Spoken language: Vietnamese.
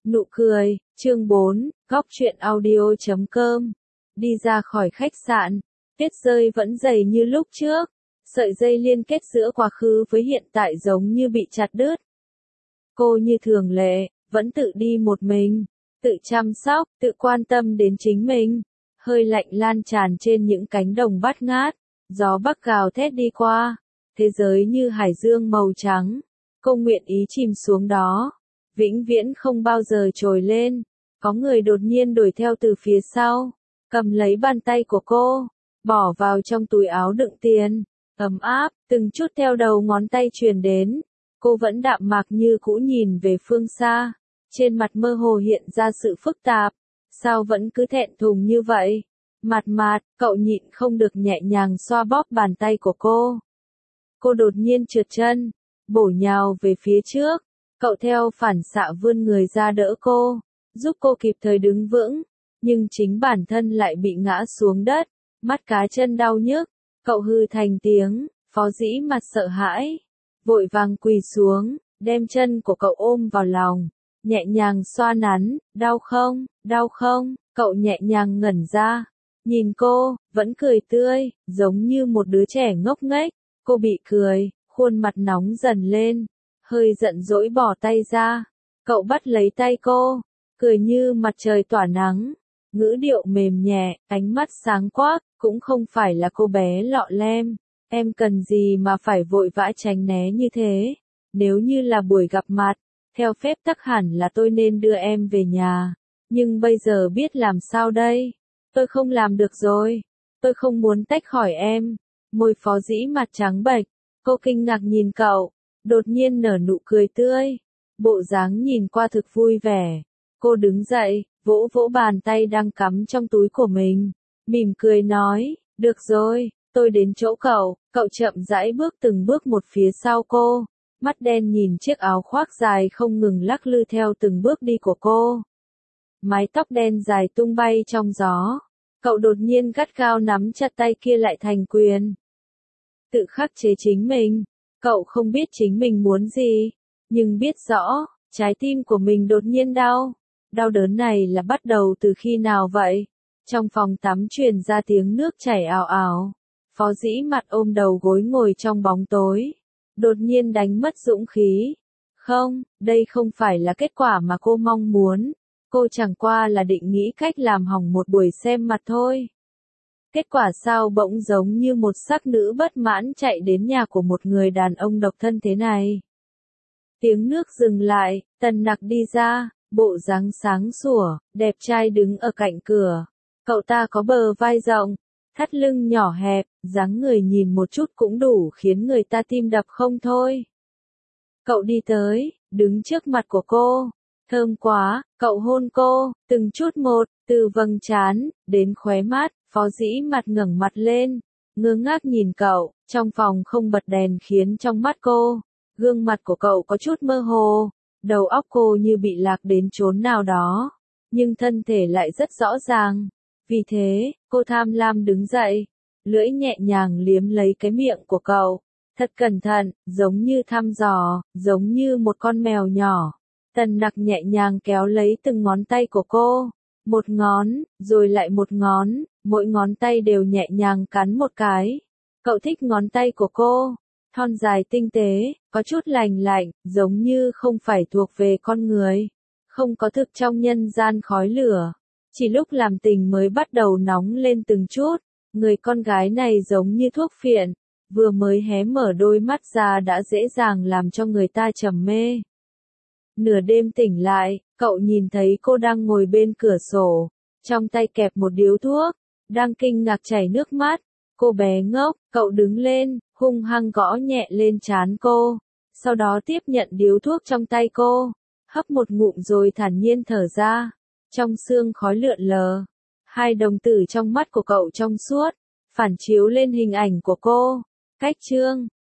Nụ cười, chương 4, góc truyện audio.com. Đi ra khỏi khách sạn, tuyết rơi vẫn dày như lúc trước, sợi dây liên kết giữa quá khứ với hiện tại giống như bị chặt đứt. Cô như thường lệ, vẫn tự đi một mình, tự chăm sóc, tự quan tâm đến chính mình. Hơi lạnh lan tràn trên những cánh đồng bát ngát, gió bắc gào thét đi qua, thế giới như hải dương màu trắng. Cô nguyện ý chìm xuống đó, vĩnh viễn không bao giờ trồi lên. Có người đột nhiên đuổi theo từ phía sau, cầm lấy bàn tay của cô, bỏ vào trong túi áo đựng tiền, ấm áp, từng chút theo đầu ngón tay truyền đến. Cô vẫn đạm mạc như cũ nhìn về phương xa, trên mặt mơ hồ hiện ra sự phức tạp. Sao vẫn cứ thẹn thùng như vậy? Mạt, cậu nhịn không được nhẹ nhàng xoa bóp bàn tay của cô. Cô đột nhiên trượt chân, bổ nhào về phía trước. Cậu theo phản xạ vươn người ra đỡ cô, giúp cô kịp thời đứng vững, nhưng chính bản thân lại bị ngã xuống đất, mắt cá chân đau nhức. Cậu hừ thành tiếng, Phó Dĩ mặt sợ hãi, vội vàng quỳ xuống, đem chân của cậu ôm vào lòng, nhẹ nhàng xoa nắn. Đau không? Cậu nhẹ nhàng ngẩn ra, nhìn cô, vẫn cười tươi, giống như một đứa trẻ ngốc nghếch. Cô bị cười, khuôn mặt nóng dần lên, hơi giận dỗi bỏ tay ra. Cậu bắt lấy tay cô, cười như mặt trời tỏa nắng, ngữ điệu mềm nhẹ, ánh mắt sáng quắc. Cũng không phải là cô bé lọ lem, em cần gì mà phải vội vã tránh né như thế. Nếu như là buổi gặp mặt, theo phép tắc hẳn là tôi nên đưa em về nhà, nhưng bây giờ biết làm sao đây? Tôi không làm được rồi, tôi không muốn tách khỏi em. Môi Phó Dĩ mặt trắng bệch, cô kinh ngạc nhìn cậu, đột nhiên nở nụ cười tươi, bộ dáng nhìn qua thực vui vẻ. Cô đứng dậy, vỗ vỗ bàn tay đang cắm trong túi của mình, mỉm cười nói, được rồi, tôi đến chỗ cậu. Cậu chậm rãi bước từng bước một phía sau cô, mắt đen nhìn chiếc áo khoác dài không ngừng lắc lư theo từng bước đi của cô. Mái tóc đen dài tung bay trong gió, cậu đột nhiên gắt gao nắm chặt tay kia lại thành quyền. Tự khắc chế chính mình, cậu không biết chính mình muốn gì, nhưng biết rõ, trái tim của mình đột nhiên đau. Đau đớn này là bắt đầu từ khi nào vậy? Trong phòng tắm truyền ra tiếng nước chảy ào ào. Phó Dĩ mặt ôm đầu gối ngồi trong bóng tối, đột nhiên đánh mất dũng khí. Không, đây không phải là kết quả mà cô mong muốn. Cô chẳng qua là định nghĩ cách làm hỏng một buổi xem mặt thôi. Kết quả sao bỗng giống như một sắc nữ bất mãn chạy đến nhà của một người đàn ông độc thân thế này. Tiếng nước dừng lại, Tần Nặc đi ra, bộ dáng sáng sủa, đẹp trai đứng ở cạnh cửa. Cậu ta có bờ vai rộng, thắt lưng nhỏ hẹp, dáng người nhìn một chút cũng đủ khiến người ta tim đập không thôi. Cậu đi tới, đứng trước mặt của cô. Thơm quá, cậu hôn cô, từng chút một, từ vầng trán, đến khóe mắt. Phó Dĩ mặt ngẩng mặt lên, ngơ ngác nhìn cậu. Trong phòng không bật đèn khiến trong mắt cô, gương mặt của cậu có chút mơ hồ, đầu óc cô như bị lạc đến chốn nào đó, nhưng thân thể lại rất rõ ràng. Vì thế, cô tham lam đứng dậy, lưỡi nhẹ nhàng liếm lấy cái miệng của cậu, thật cẩn thận, giống như thăm dò, giống như một con mèo nhỏ. Tần Nặc nhẹ nhàng kéo lấy từng ngón tay của cô, một ngón, rồi lại một ngón, mỗi ngón tay đều nhẹ nhàng cắn một cái. Cậu thích ngón tay của cô, thon dài tinh tế, có chút lành lạnh, giống như không phải thuộc về con người, không có thực trong nhân gian khói lửa. Chỉ lúc làm tình mới bắt đầu nóng lên từng chút. Người con gái này giống như thuốc phiện, vừa mới hé mở đôi mắt ra đã dễ dàng làm cho người ta trầm mê. Nửa đêm tỉnh lại, cậu nhìn thấy cô đang ngồi bên cửa sổ, trong tay kẹp một điếu thuốc, đang kinh ngạc chảy nước mắt. Cô bé ngốc, cậu đứng lên, hung hăng gõ nhẹ lên trán cô, sau đó tiếp nhận điếu thuốc trong tay cô, hấp một ngụm rồi thản nhiên thở ra. Trong sương khói lượn lờ, hai đồng tử trong mắt của cậu trong suốt, phản chiếu lên hình ảnh của cô. Cách chương